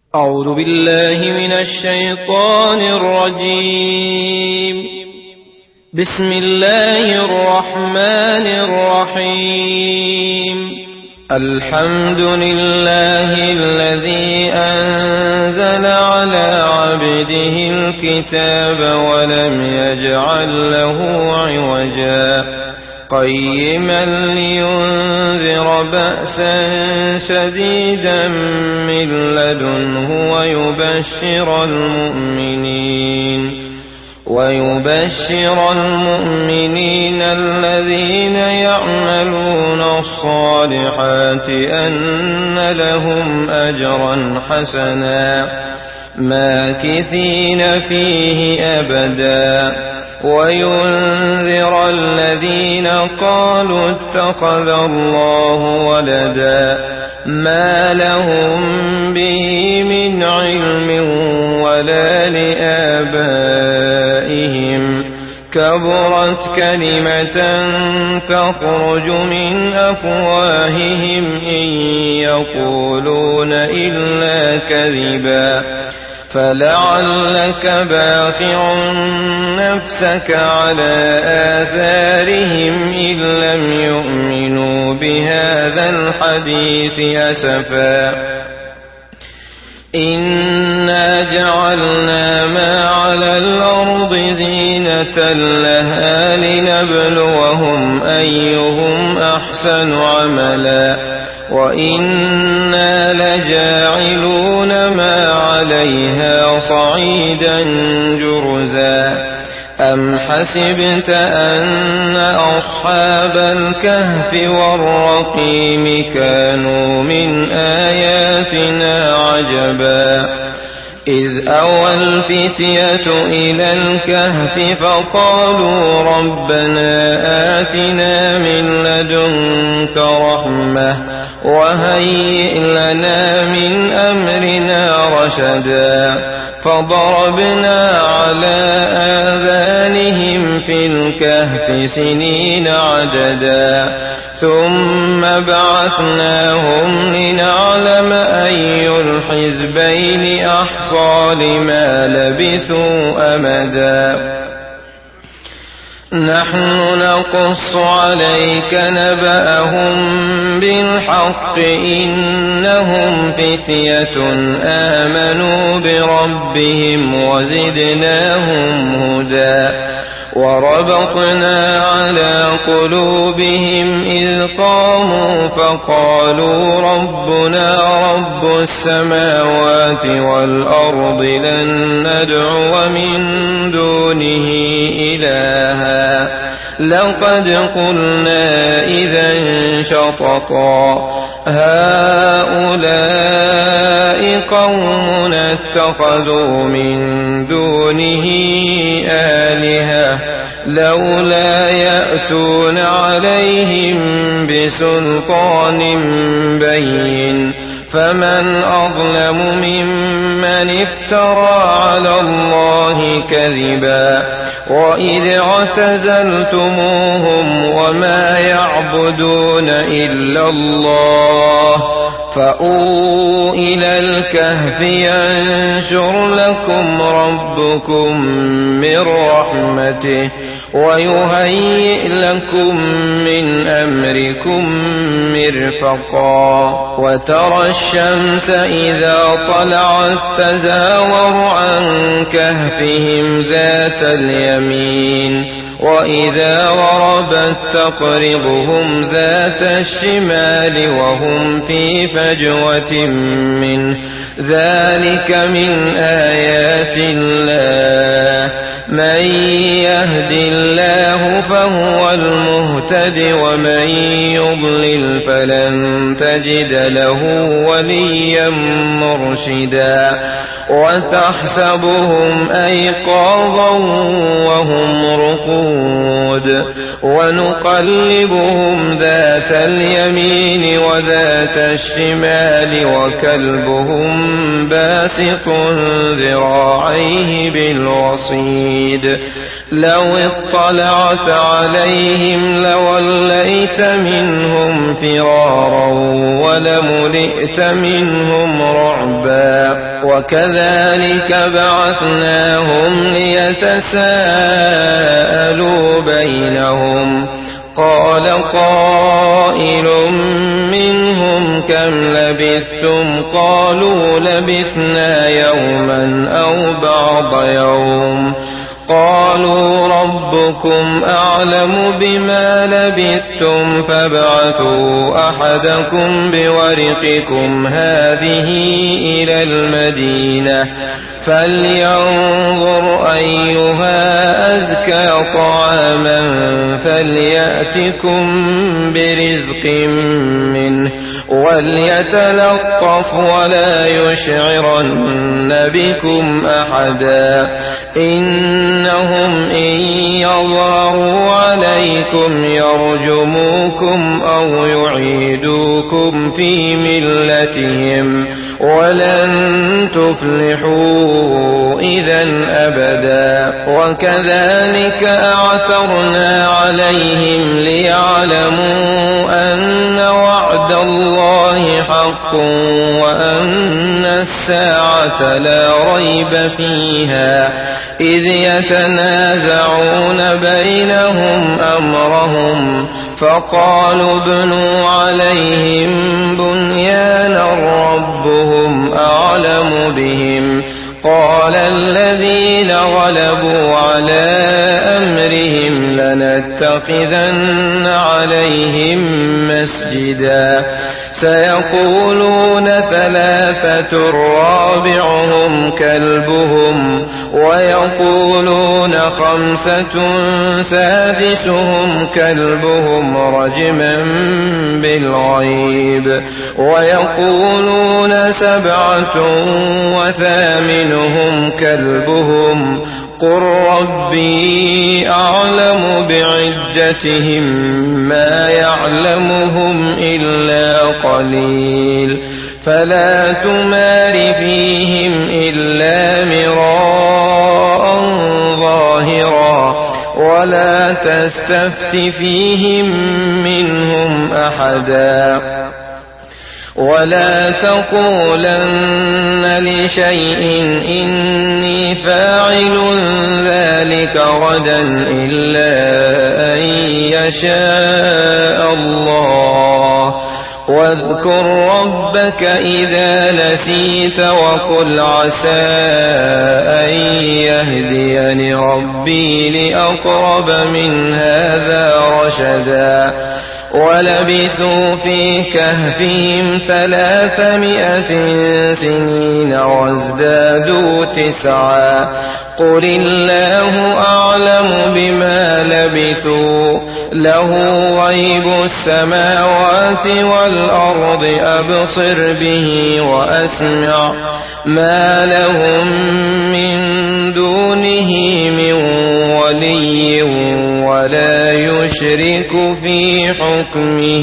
أعوذ بالله من الشيطان الرجيم. بسم الله الرحمن الرحيم. الحمد لله الذي أنزل على عبده الكتاب ولم يجعل له عوجا قيما لينذر بأسا شديدا من لدنه ويبشر المؤمنين الذين يعملون الصالحات أن لهم أجرا حسنا ماكثين فيه أبدا وينذر الذين قالوا اتخذ الله ولدا ما لهم به من علم ولا لآبائهم كبرت كلمة تخرج من أفواههم إن يقولون إلا كذبا فلعلك باخع نفسك على آثارهم إن لم يؤمنوا بهذا الحديث أسفا إنا جعلنا ما على الأرض زينة لها لنبلوهم أيهم أحسن عملا وإنا لجاعلون ما عليها صعيدا جرزا أم حسبت أن أصحاب الكهف والرقيم كانوا من آياتنا عجبا إذ أوى الفتية إلى الكهف فقالوا ربنا آتنا من لدنك رحمة وهيئ لنا من أمرنا رشدا فضربنا على آذانهم في الكهف سنين عددا ثم بعثناهم لنعلم أي الحزبين أحصى لما لبثوا أمدا نحن نقص عليك نبأهم بالحق إنهم فتية آمنوا بربهم وزدناهم هدى وربطنا على قلوبهم إذ قاموا فقالوا ربنا رب السماوات والأرض لن ندعو من دونه إلها لقد قلنا إذا شططا هؤلاء قومنا اتخذوا من دونه آلهة لولا يأتون عليهم بسلطان بين فمن أظلم ممن افترى على الله كذبا وإذ اعتزلتموهم وما يعبدون إلا الله فأووا إلى الكهف ينشر لكم ربكم من رحمته ويهيئ لكم من أمركم مرفقا وترى الشمس إذا طلعت تزاور عن كهفهم ذات اليمين وإذا غربت تقرضهم ذات الشمال وهم في فجوة منه ذلك من آيات الله من يهد الله فهو المهتد ومن يضلل فلن تجد له وليا مرشدا وتحسبهم أيقاظا وهم رقود ونقلبهم ذات اليمين وذات الشمال وكلبهم باسط ذراعيه بالوصيد لو اطلعت عليهم لوليت منهم فرارا ولملئت منهم رعبا وكذلك بعثناهم ليتساءلوا بينهم قال قائل منهم كم لبثتم قالوا لبثنا يوما أو بعض يوم قالوا ربكم أعلم بما لبثتم فابعثوا أحدكم بورقكم هذه إلى المدينة فلينظر أيها أزكى طعاما فليأتكم برزق منه وليتلطف ولا يشعرن بكم أحدا إنهم إن يظهروا عليكم يرجموكم أو يعيدوكم في ملتهم ولن تفلحوا إذا أبدا وكذلك أعثرنا عليهم ليعلموا أن وعد الله حق وأن الساعة لا ريب فيها إذ يتنازعون بينهم أمرهم فقالوا ابنوا عليهم بنيانا ربهم أعلم بهم قال الذين غلبوا على أمرهم لنتخذن عليهم مسجدا سيقولون ثلاثة رابعهم كلبهم ويقولون خمسة سادسهم كلبهم رجما بالغيب ويقولون سبعة وثامنهم كلبهم قل ربي أعلم بعدتهم ما يعلمهم إلا قليل فلا تمار فيهم إلا مراء ظاهرا ولا تستفت فيهم منهم أحدا ولا تقولن لشيء إني فاعل ذلك غدا إلا أن يشاء الله واذكر ربك إذا نسيت وقل عسى أن يهديني ربي لأقرب من هذا رشدا ولبثوا في كهفهم 300 سنين وازدادوا 9 قل الله أعلم بما لبثوا له غيب السماوات والأرض أبصر به وأسمع ما لهم من دونه من ولي ولا يشرك في حكمه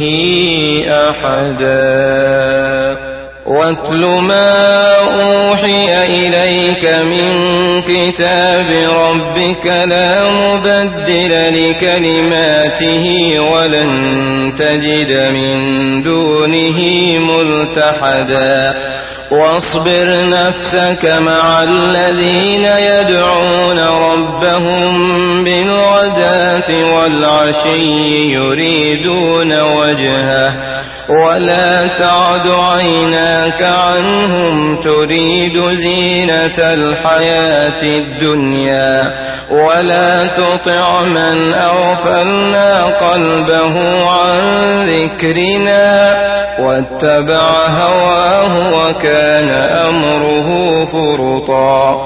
أحدا واتل ما أوحي إليك من كتاب ربك لا مبدل لكلماته ولن تجد من دونه ملتحدا واصبر نفسك مع الذين يدعون ربهم بالغداة والعشي يريدون وجهه ولا تعد عيناك عنهم تريد زينة الحياة الدنيا ولا تطع من أغفلنا قلبه عن ذكرنا واتبع هواه وكان أمره فرطا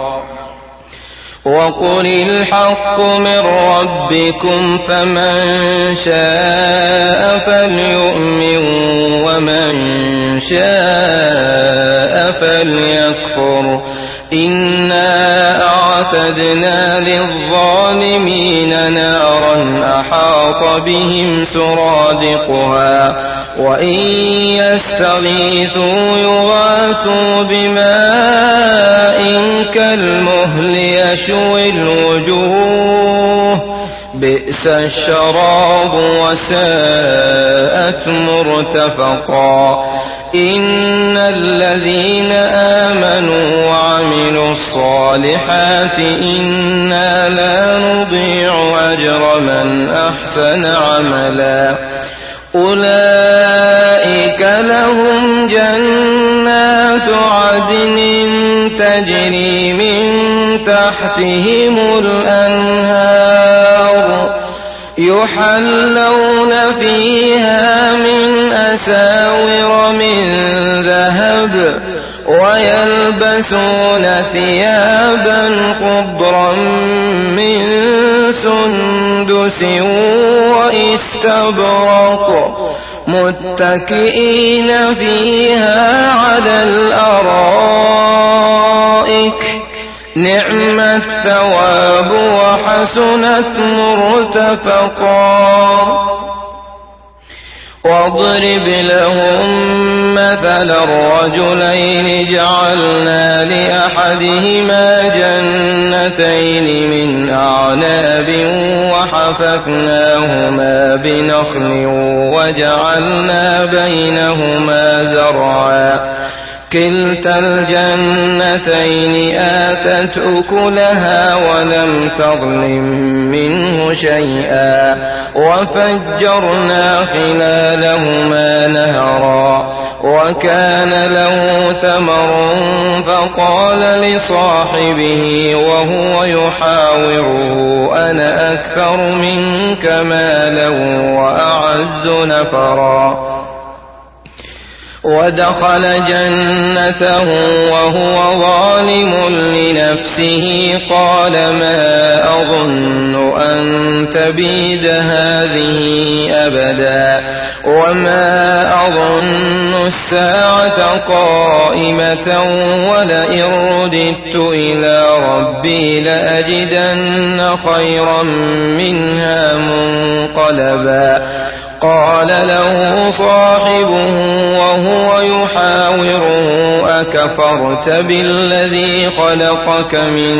وقل الحق من ربكم فمن شاء فليؤمن ومن شاء فليكفر إنا أعتدنا للظالمين نارا أحاط بهم سرادقها وإن يستغيثوا يغاثوا بماء كالمهل يشوي الوجوه بئس الشراب وساءت مرتفقا إن الذين آمنوا وعملوا الصالحات إنا لا نضيع أجر من أحسن عملا أولئك لهم جنات عدن تجري من تحتهم الأنهار يحلون فيها من أساور من ذهب ويلبسون ثيابا خضرا من سندس واستبرق متكئين فيها على الأرائك نعم الثواب وحسنت مرتفقا واضرب لهم مثل الرجلين جعلنا لأحدهما جنتين من أعناب وحففناهما بنخل وجعلنا بينهما زرعا كلتا الجنتين آتت أكلها ولم تظلم منه شيئا وفجرنا خلالهما نهرا وكان له ثمر فقال لصاحبه وهو يحاوره أنا أكثر منك مالا وأعز نفرا ودخل جنته وهو ظالم لنفسه قال ما أظن أن تبيد هذه أبدا وما أظن الساعة قائمة ولئن رددت إلى ربي لأجدن خيرا منها منقلبا قال له صاحبه وهو يحاوره أكفرت بالذي خلقك من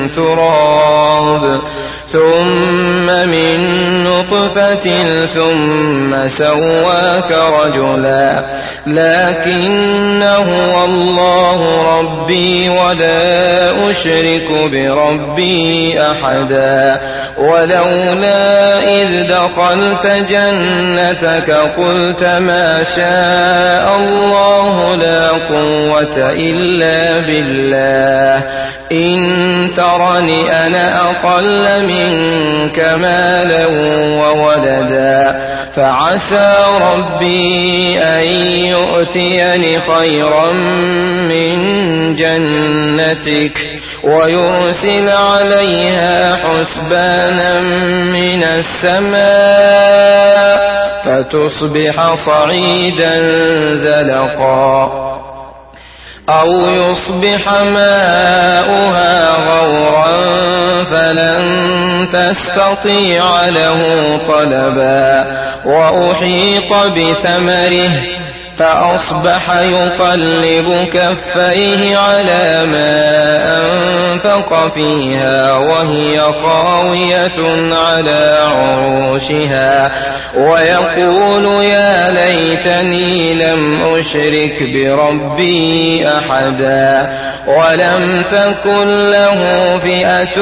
تراب ثم من نطفة ثم سواك رجلا لكن هو الله ربي ولا أشرك بربي أحدا ولولا إذ دخلت جنتك قلت ما شاء الله لا قوة إلا بالله إن ترني أنا أقل منك مالا وولدا فعسى ربي أن يؤتيني خيرا من جنتك ويرسل عليها حسبانا من السماء فتصبح صعيدا زلقا أو يصبح ماؤها غورا فلن تستطيع له طلبا وأحيط بثمره فأصبح يقلب كفيه على ما أنفق فيها وهي خاوية على عروشها ويقول يا ليتني لم أشرك بربي أحدا ولم تكن له فئة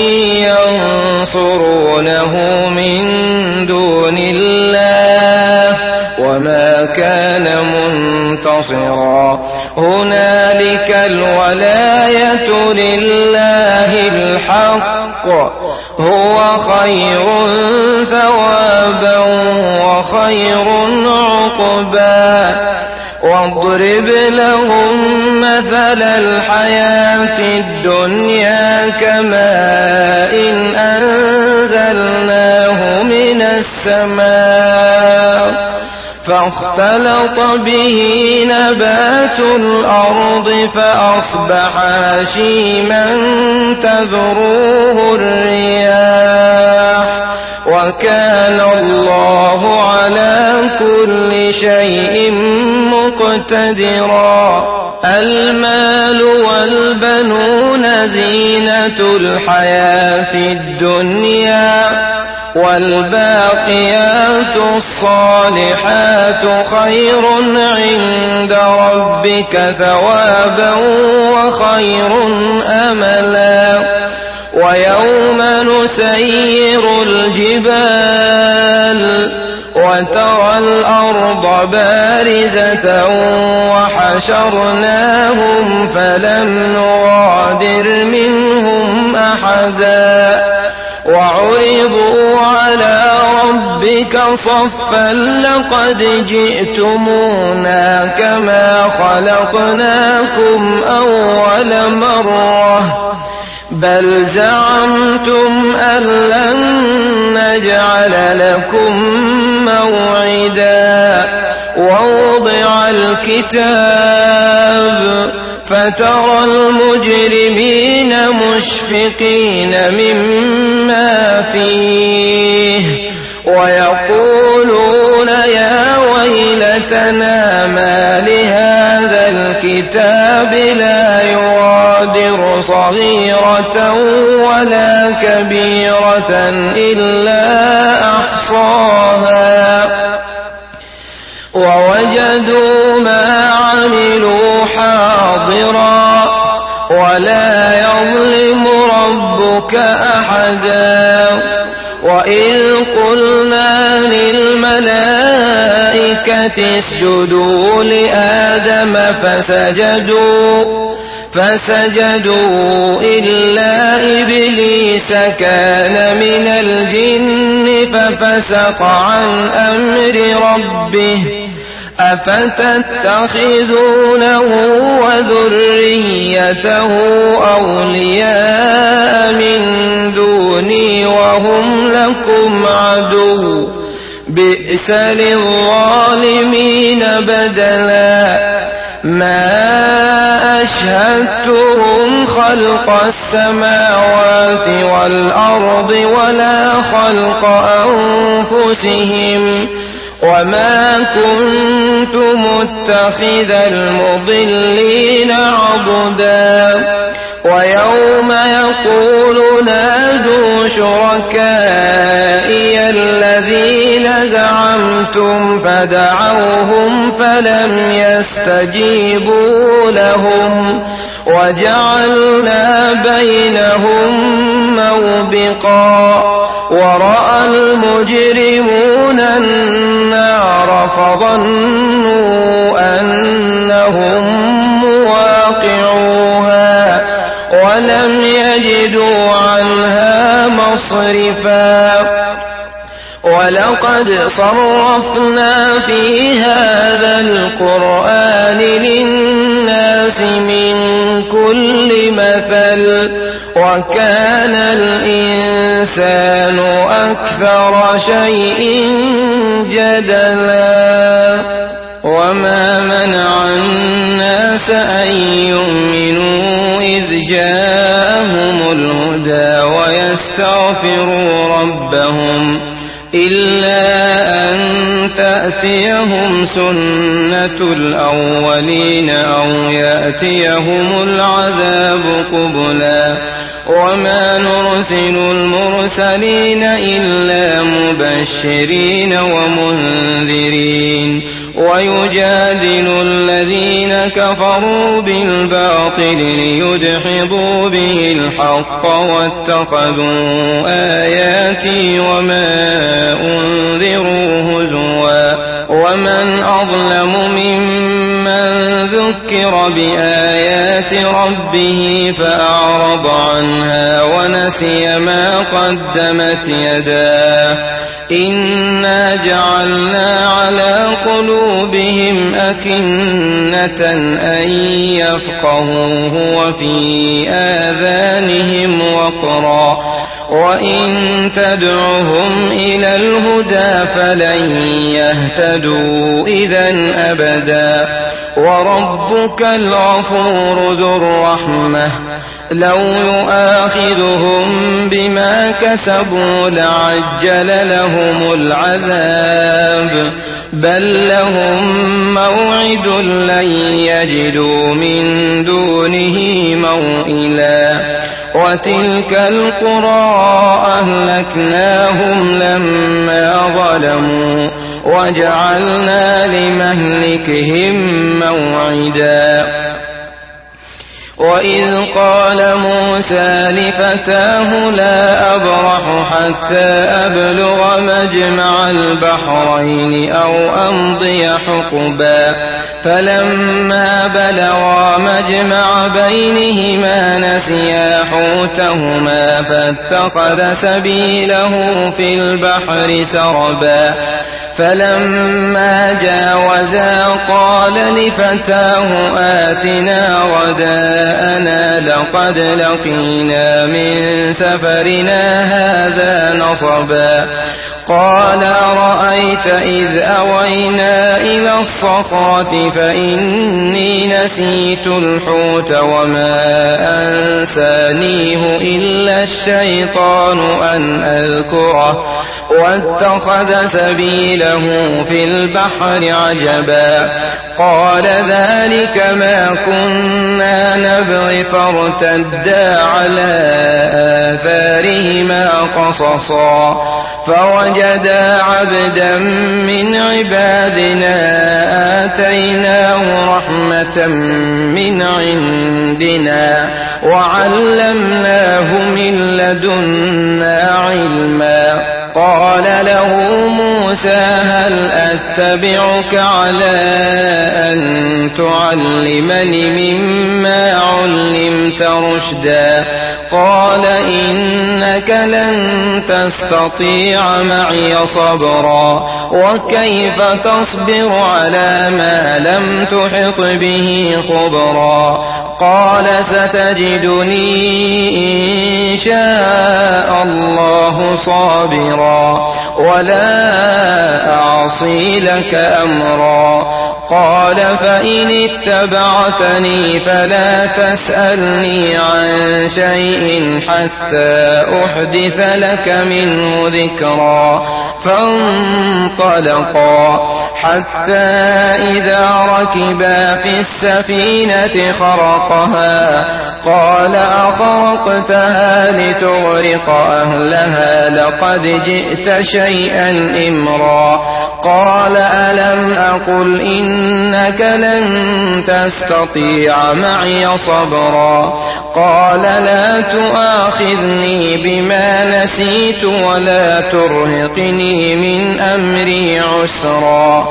ينصرونه من دون الله وما كان منتصرا هنالك الولاية لله الحق هو خير ثوابا وخير عقبا واضرب لهم مثل الحياة الدنيا كماء أنزلناه من السماء فاختلط به نبات الأرض فأصبح هشيما تذروه الرياح وكان الله على كل شيء مقتدرا المال والبنون زينة الحياة الدنيا والباقيات الصالحات خير عند ربك ثوابا وخير أملا ويوم نسير الجبال وترى الأرض بارزة وحشرناهم فلم نغادر منهم أحدا وعرضوا على ربك صفا لقد جئتمونا كما خلقناكم أول مرة بل زعمتم أن لن نجعل لكم موعدا ووضع الكتاب فترى المجرمين مشفقين مما فيه ويقولون يا ويلتنا ما لهذا الكتاب لا يغادر صغيرة ولا كبيرة إلا أحصاها ووجدوا ما عملوا حاضرا ولا يظلم ربك أحدا وإذ قلنا للملائكة اسجدوا لآدم فسجدوا إلا إبليس كان من الجن ففسق عن أمر ربه أفتتخذونه وذريته أولياء من دوني وهم لكم عدو بئس للظالمين بدلا ما أشهدتهم خلق السماوات والأرض ولا خلق أنفسهم وما كنت متخذ المضلين عضدا ويوم يقول نادوا شركائي الذين زعمتم فدعوهم فلم يستجيبوا لهم وجعلنا بينهم موبقا ورأى المجرمون النار فظنوا أنهم مواقعوها ولم يجدوا عنها مصرفا ولقد صرفنا في هذا القرآن للناس من كل مثل وكان الإنسان أكثر شيء جدلا وما منع الناس أن يؤمنوا إذ جاءهم الهدى ويستغفروا ربهم إلا أن تأتيهم سنة الأولين أو يأتيهم العذاب قبلا وما نرسل المرسلين إلا مبشرين ومنذرين ويجادل الذين كفروا بالباطل ليدحضوا به الحق واتخذوا آياتي وما أنذروا هزوا ومن أظلم ممن ذكر بآيات ربه فأعرض عنها ونسي ما قدمت يداه إنا جعلنا على قلوبهم أكنة أن يفقهوه وفي آذانهم وقرا وإن تدعهم إلى الهدى فلن يهتدوا إذا أبدا وربك الغفور ذو الرحمة لو يؤاخذهم بما كسبوا لعجل لهم العذاب بل لهم موعد لن يجدوا من دونه موئلا وتلك القرى أهلكناهم لما ظلموا وجعلنا لمهلكهم موعدا وإذ قال موسى لفتاه لا أبرح حتى أبلغ مجمع البحرين أو أمضي حقبا فلما بلغا مجمع بينهما نسيا حوتهما فاتخذ سبيله في البحر سربا فلما جاوزا قال لفتاه آتنا غداءنا لقد لقينا من سفرنا هذا نصبا قال أرأيت إذ أوينا إلى الصخرة فإني نسيت الحوت وما أنسانيه إلا الشيطان أن أذكره واتخذ سبيله في البحر عجبا قال ذلك ما كنا نبغي فارتدا على آثارهما قصصا فوجدا عبدا من عبادنا آتيناه رحمة من عندنا وعلمناه من لدنا علما قال له موسى هل أتبعك على أن تعلمني مما علمت رشدا قال إنك لن تستطيع معي صبرا وكيف تصبر على ما لم تحط به خبرا قال ستجدني إن شاء الله صابرا ولا أعصي لك أمرا قال فإن اتبعتني فلا تسألني عن شيء حتى أحدث لك منه ذكرا فانطلقا حتى إذا ركبا في السفينة خرقها قال أخرقتها لتغرق أهلها لقد جئت شيئا إمرا قال ألم أقل إنك لن تستطيع معي صبرا قال لا تؤاخذني بما نسيت ولا ترهقني من أمري عسرا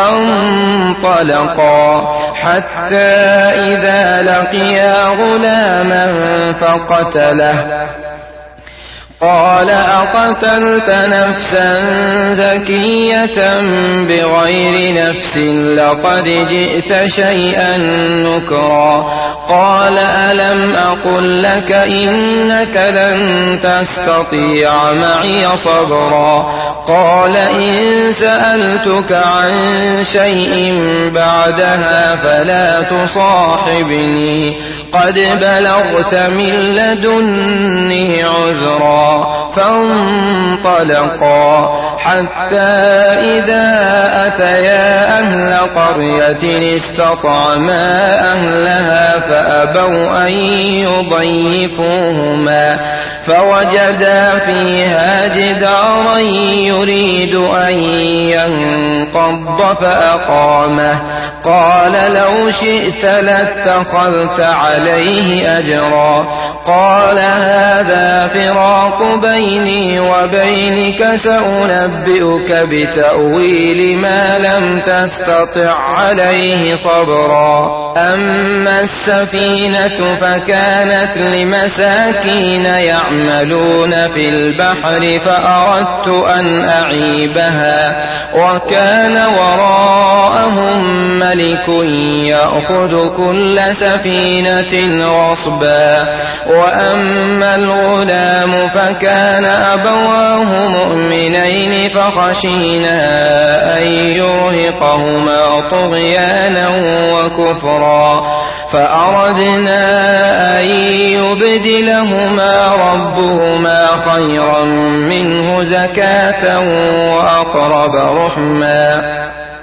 فانطلقا حتى إذا لقيا غلاما فقتله قال أقتلت نفسا زكية بغير نفس لقد جئت شيئا نكرا قال ألم أقل لك إنك لن تستطيع معي صبرا قال إن سألتك عن شيء بعدها فلا تصاحبني قد بلغت من لدني عذرا فانطلقا حتى إذا أتيا أهل قرية استطعما أهلها فأبوا أن يضيفوهما فوجدا فيها جدارا يريد أن ينقض فأقامه قال لو شئت لاتخذت عليه أجرا قال هذا فراق بيني وبينك سأنبئك بتأويل ما لم تستطع عليه صبرا أما السفينة فكانت لمساكين يعملون في البحر فأردت أن أعيبها وكان وراءهم ملك يأخذ كل سفينة غصبا وأما الغلام فكان أبواه مؤمنين فخشينا أن يرهقهما طغيانا وكفرا فأردنا أن يبدلهما ربهما خيرا منه زكاة وأقرب رحما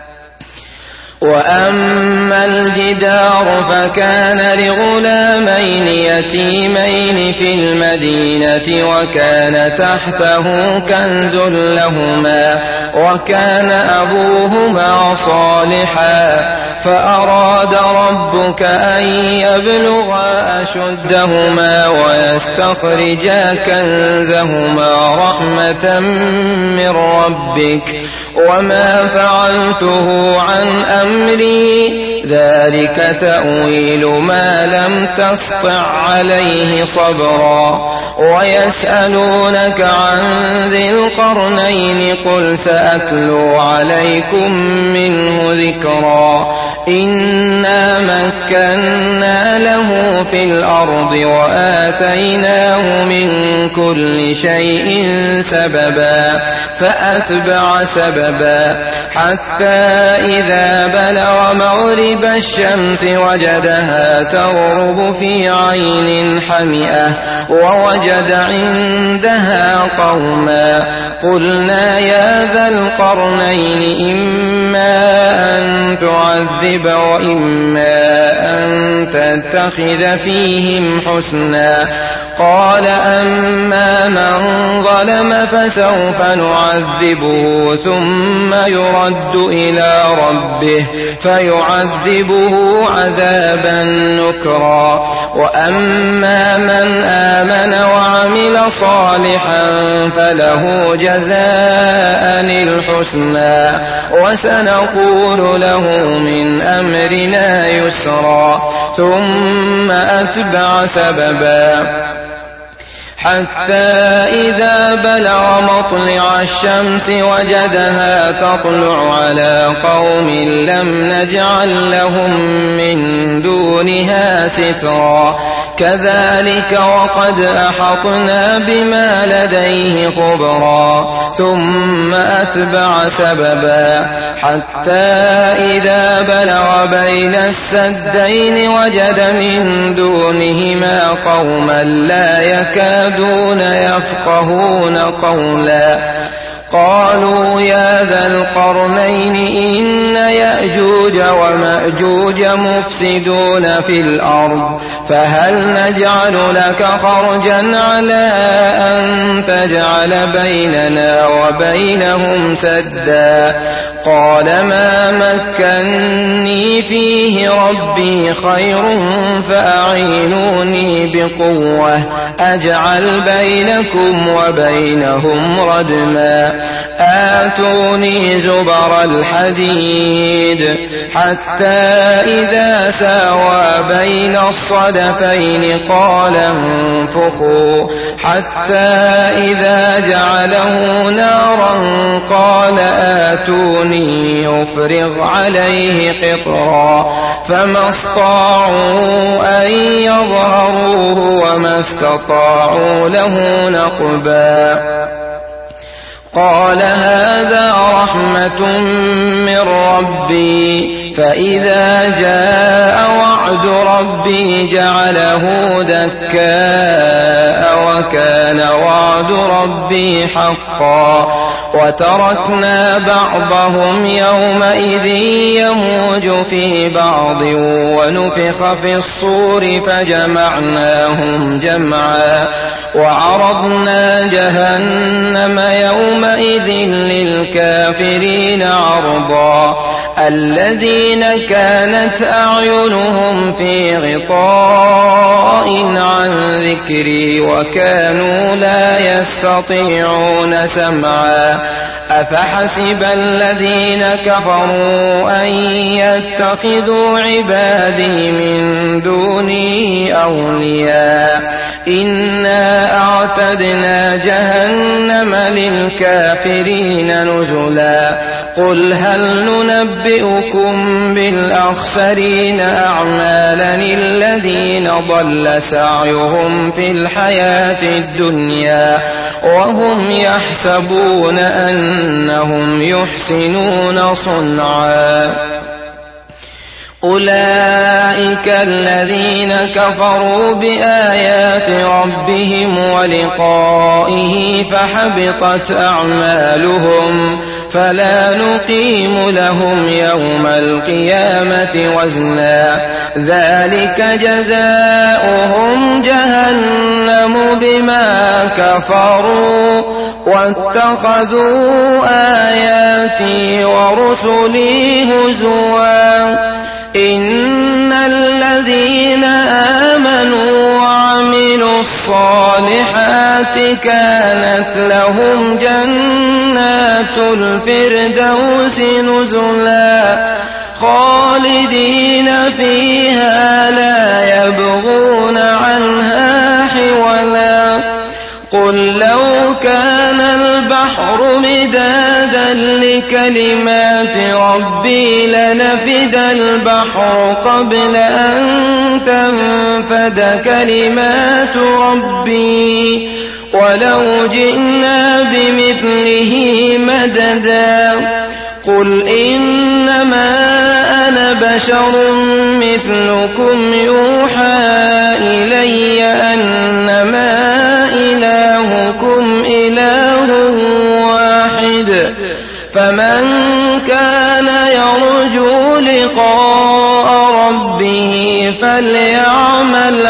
وأما الجدار فكان لغلامين يتيمين في المدينة وكان تحته كنز لهما وكان أبوهما صالحا فأراد ربك أن يبلغا أشدهما ويستخرجا كنزهما رحمة من ربك وما فعلته عن أمري ذلك تأويل ما لم تسطع عليه صبرا ويسألونك عن ذي القرنين قل سأتلو عليكم منه ذكرا إنا مكنا له في الأرض وآتيناه من كل شيء سببا فأتبع سببا حتى إذا بلغ مغرب الشمس وجدها تغرب في عين حمئة ووجد عندها قوما قلنا يا ذا القرنين إما أن تعذب وإما أن تتخذ فيهم حسنا قال أما من ظلم فسوف نعذبه ثم يرد إلى ربه فيعذبه عذابا نكرا وأما من آمن وعمل صالحا فله جزاء الحسنى وسنقول له من أمرنا يسرا ثم أتبع سببا حتى إذا بلغ مطلع الشمس وجدها تطلع على قوم لم نجعل لهم من دونها سترا كذلك وقد أحطنا بما لديه خبرا ثم أتبع سببا حتى إذا بلغ بين السدين وجد من دونهما قوما لا يكادون يفقهون قولا قالوا يا ذا القرنين إن يأجوج ومأجوج مفسدون في الأرض فهل نجعل لك خرجا على أن تجعل بيننا وبينهم سدا قال ما مكني فيه ربي خير فأعينوني بقوة أجعل بينكم وبينهم ردما آتوني زبر الحديد حتى إذا ساوى بين الصدفين قال انفخوا حتى إذا جعله نارا قال آتوني يفرغ عليه قطرا فما استطاعوا أن يظهروه وما استطاعوا له نقبا قال هذا رحمة من ربي فإذا جاء وعد ربي جعله دكاء وكان وعد ربي حقا وتركنا بعضهم يومئذ يموج في بعض ونفخ في الصور فجمعناهم جمعا وعرضنا جهنم يومئذ للكافرين عرضا الذين كانت أعينهم في غطاء عن ذكري وكانوا لا يستطيعون سمعا أفحسب الذين كفروا أن يتخذوا عبادي من دوني أولياء إنا أعتدنا جهنم للكافرين نزلا قل هل ننبئكم بالأخسرين أعمالا الذين ضل سعيهم في الحياة الدنيا وهم يحسبون أنهم يحسنون صنعا أولئك الذين كفروا بآيات ربهم ولقائه فحبطت أعمالهم فلا نقيم لهم يوم القيامة وزنا ذلك جزاؤهم جهنم بما كفروا واتخذوا آياتي ورسلي هزوا إن الذين آمنوا وعملوا الصالحات كانت لهم جنات الفردوس نزلا خالدين فيها لا يبغون عنها حولا قل لو كان البحر مدادا لكلمات ربي لنفد البحر قبل أن تنفد كلمات ربي ولو جئنا بمثله مددا قل إنما أنا بشر مثلكم يوحى إلي أنما إلهكم إله واحد فمن كان يرجو لقاء ربه فليعمل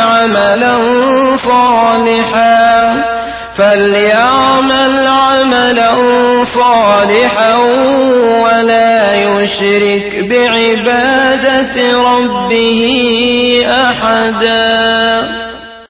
عملا صالحا ولا يشرك بعبادة ربه أحدا.